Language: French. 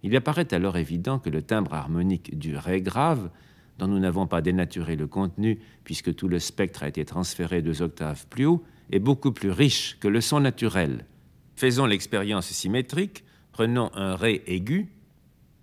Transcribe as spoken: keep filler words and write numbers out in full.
Il apparaît alors évident que le timbre harmonique du Ré grave, dont nous n'avons pas dénaturé le contenu puisque tout le spectre a été transféré deux octaves plus haut, est beaucoup plus riche que le son naturel. Faisons l'expérience symétrique, prenons un Ré aigu